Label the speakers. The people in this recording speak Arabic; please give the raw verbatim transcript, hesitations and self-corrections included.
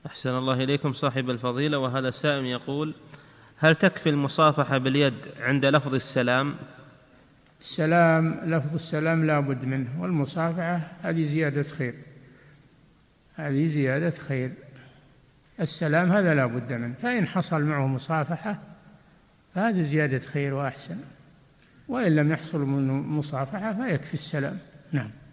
Speaker 1: أحسن الله إليكم صاحب الفضيلة. وهذا سائل يقول: هل تكفي المصافحة باليد عند لفظ السلام؟
Speaker 2: السلام، لفظ السلام لا بد منه، والمصافحة هذه زيادة خير، هذه زيادة خير. السلام هذا لا بد منه، فإن حصل معه مصافحة فهذا زيادة خير وأحسن، وإن لم يحصل منه مصافحة فيكفي السلام. نعم.